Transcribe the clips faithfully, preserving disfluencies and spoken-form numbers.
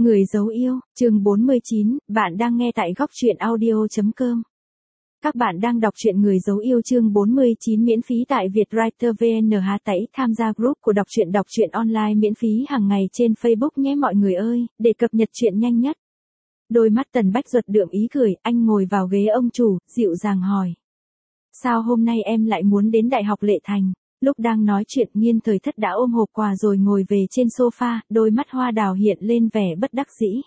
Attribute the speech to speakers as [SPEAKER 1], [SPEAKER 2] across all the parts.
[SPEAKER 1] Người dấu yêu, chương bốn mươi chín, bạn đang nghe tại góc truyện audio chấm com. Các bạn đang đọc truyện Người dấu yêu chương bốn mươi chín miễn phí tại Vietwriter vê en. Hãy tải tham gia group của đọc truyện đọc truyện online miễn phí hàng ngày trên Facebook nhé mọi người ơi, để cập nhật truyện nhanh nhất. Đôi mắt Tần Bách Duật đượm ý cười, anh ngồi vào ghế ông chủ, dịu dàng hỏi. Sao hôm nay em lại muốn đến Đại học Lệ Thành? Lúc đang nói chuyện Nghiên Thời Thất đã ôm hộp quà rồi ngồi về trên sofa, đôi mắt hoa đào hiện lên vẻ bất đắc dĩ.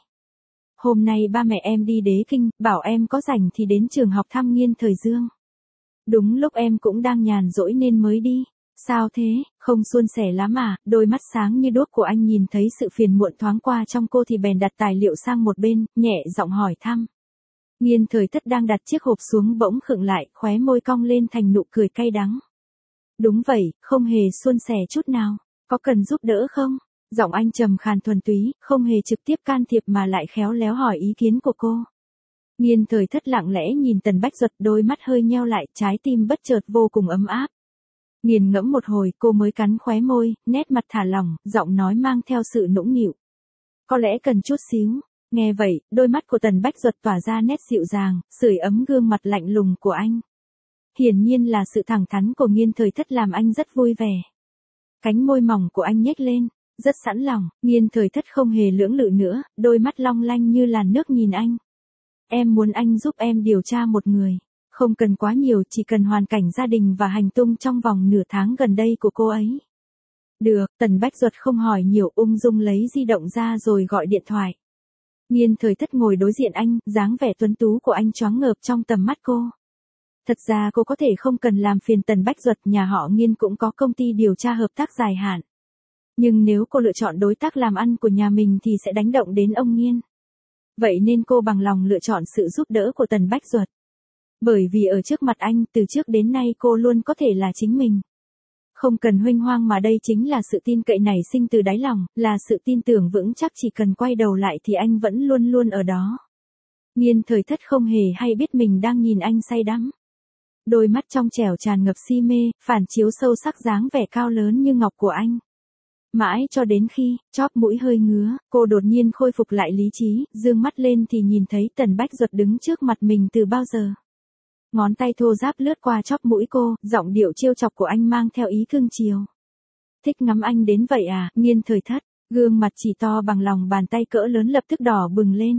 [SPEAKER 1] Hôm nay ba mẹ em đi Đế Kinh, bảo em có rảnh thì đến trường học thăm Nghiên Thời Dương. Đúng lúc em cũng đang nhàn rỗi nên mới đi. Sao thế, không suôn sẻ lắm à? Đôi mắt sáng như đuốc của anh nhìn thấy sự phiền muộn thoáng qua trong cô thì bèn đặt tài liệu sang một bên, nhẹ giọng hỏi thăm. Nghiên Thời Thất đang đặt chiếc hộp xuống bỗng khựng lại, khóe môi cong lên thành nụ cười cay đắng. Đúng vậy, không hề suôn sẻ chút nào. Có cần giúp đỡ không? Giọng anh trầm khàn thuần túy, không hề trực tiếp can thiệp mà lại khéo léo hỏi ý kiến của cô. Nghiên Thời Thất lặng lẽ nhìn Tần Bách Duật, đôi mắt hơi nheo lại, trái tim bất chợt vô cùng ấm áp. Nghiền ngẫm một hồi, cô mới cắn khóe môi, nét mặt thả lỏng, giọng nói mang theo sự nũng nịu. Có lẽ cần chút xíu. Nghe vậy, đôi mắt của Tần Bách Duật tỏa ra nét dịu dàng, sưởi ấm gương mặt lạnh lùng của anh. Hiển nhiên là sự thẳng thắn của Nghiên Thời Thất làm anh rất vui vẻ. Cánh môi mỏng của anh nhếch lên, rất sẵn lòng. Nghiên Thời Thất không hề lưỡng lự nữa, đôi mắt long lanh như làn nước nhìn anh. Em muốn anh giúp em điều tra một người. Không cần quá nhiều, chỉ cần hoàn cảnh gia đình và hành tung trong vòng nửa tháng gần đây của cô ấy. Được, Tần Bách Duật không hỏi nhiều, ung dung lấy di động ra rồi gọi điện thoại. Nghiên Thời Thất ngồi đối diện anh, dáng vẻ tuấn tú của anh choáng ngợp trong tầm mắt cô. Thật ra cô có thể không cần làm phiền Tần Bách Duật, nhà họ Nghiên cũng có công ty điều tra hợp tác dài hạn. Nhưng nếu cô lựa chọn đối tác làm ăn của nhà mình thì sẽ đánh động đến ông Nghiên. Vậy nên cô bằng lòng lựa chọn sự giúp đỡ của Tần Bách Duật. Bởi vì ở trước mặt anh, từ trước đến nay cô luôn có thể là chính mình. Không cần huênh hoang mà đây chính là sự tin cậy nảy sinh từ đáy lòng, là sự tin tưởng vững chắc chỉ cần quay đầu lại thì anh vẫn luôn luôn ở đó. Nghiên Thời Thất không hề hay biết mình đang nhìn anh say đắm. Đôi mắt trong trẻo tràn ngập si mê, phản chiếu sâu sắc dáng vẻ cao lớn như ngọc của anh. Mãi cho đến khi, chóp mũi hơi ngứa, cô đột nhiên khôi phục lại lý trí, dương mắt lên thì nhìn thấy Tần Bách Duật đứng trước mặt mình từ bao giờ. Ngón tay thô ráp lướt qua chóp mũi cô, giọng điệu trêu chọc của anh mang theo ý cưng chiều. Thích ngắm anh đến vậy à? Nghiên Thời Thất, gương mặt chỉ to bằng lòng bàn tay cỡ lớn lập tức đỏ bừng lên.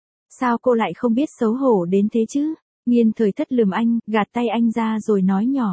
[SPEAKER 1] Sao cô lại không biết xấu hổ đến thế chứ? Nghiên Thời Thất lườm anh, gạt tay anh ra rồi nói nhỏ.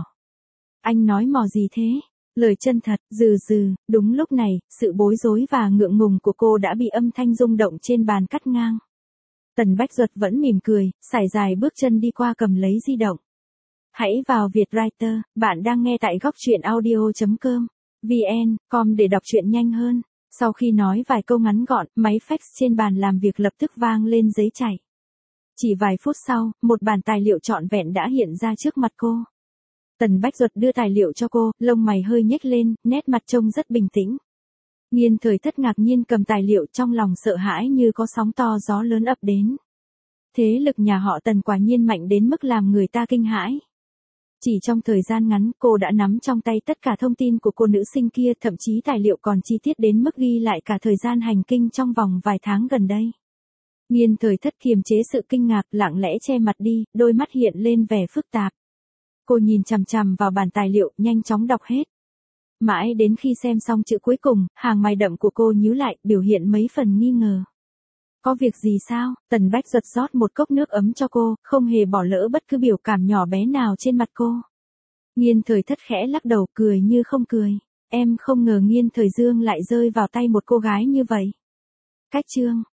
[SPEAKER 1] Anh nói mò gì thế? Lời chân thật, dừ dừ. Đúng lúc này, sự bối rối và ngượng ngùng của cô đã bị âm thanh rung động trên bàn cắt ngang. Tần Bách Duật vẫn mỉm cười, sải dài bước chân đi qua cầm lấy di động. Hãy vào Vietwriter, bạn đang nghe tại góc truyện audio chấm com, vn, com để đọc truyện nhanh hơn. Sau khi nói vài câu ngắn gọn, máy fax trên bàn làm việc lập tức vang lên giấy chảy. Chỉ vài phút sau, một bản tài liệu trọn vẹn đã hiện ra trước mặt cô. Tần Bách Duật đưa tài liệu cho cô, lông mày hơi nhếch lên, nét mặt trông rất bình tĩnh. Nghiên Thời Thất ngạc nhiên cầm tài liệu, trong lòng sợ hãi như có sóng to gió lớn ập đến. Thế lực nhà họ Tần quả nhiên mạnh đến mức làm người ta kinh hãi. Chỉ trong thời gian ngắn, cô đã nắm trong tay tất cả thông tin của cô nữ sinh kia, thậm chí tài liệu còn chi tiết đến mức ghi lại cả thời gian hành kinh trong vòng vài tháng gần đây. Nghiên Thời Thất kiềm chế sự kinh ngạc, lặng lẽ che mặt đi, đôi mắt hiện lên vẻ phức tạp. Cô nhìn chằm chằm vào bản tài liệu, nhanh chóng đọc hết. Mãi đến khi xem xong chữ cuối cùng, hàng mày đậm của cô nhíu lại, biểu hiện mấy phần nghi ngờ. Có việc gì sao? Tần Bách Duật rót một cốc nước ấm cho cô, không hề bỏ lỡ bất cứ biểu cảm nhỏ bé nào trên mặt cô. Nghiên Thời Thất khẽ lắc đầu, cười như không cười. Em không ngờ Nghiên Thời Dương lại rơi vào tay một cô gái như vậy. Cách chương,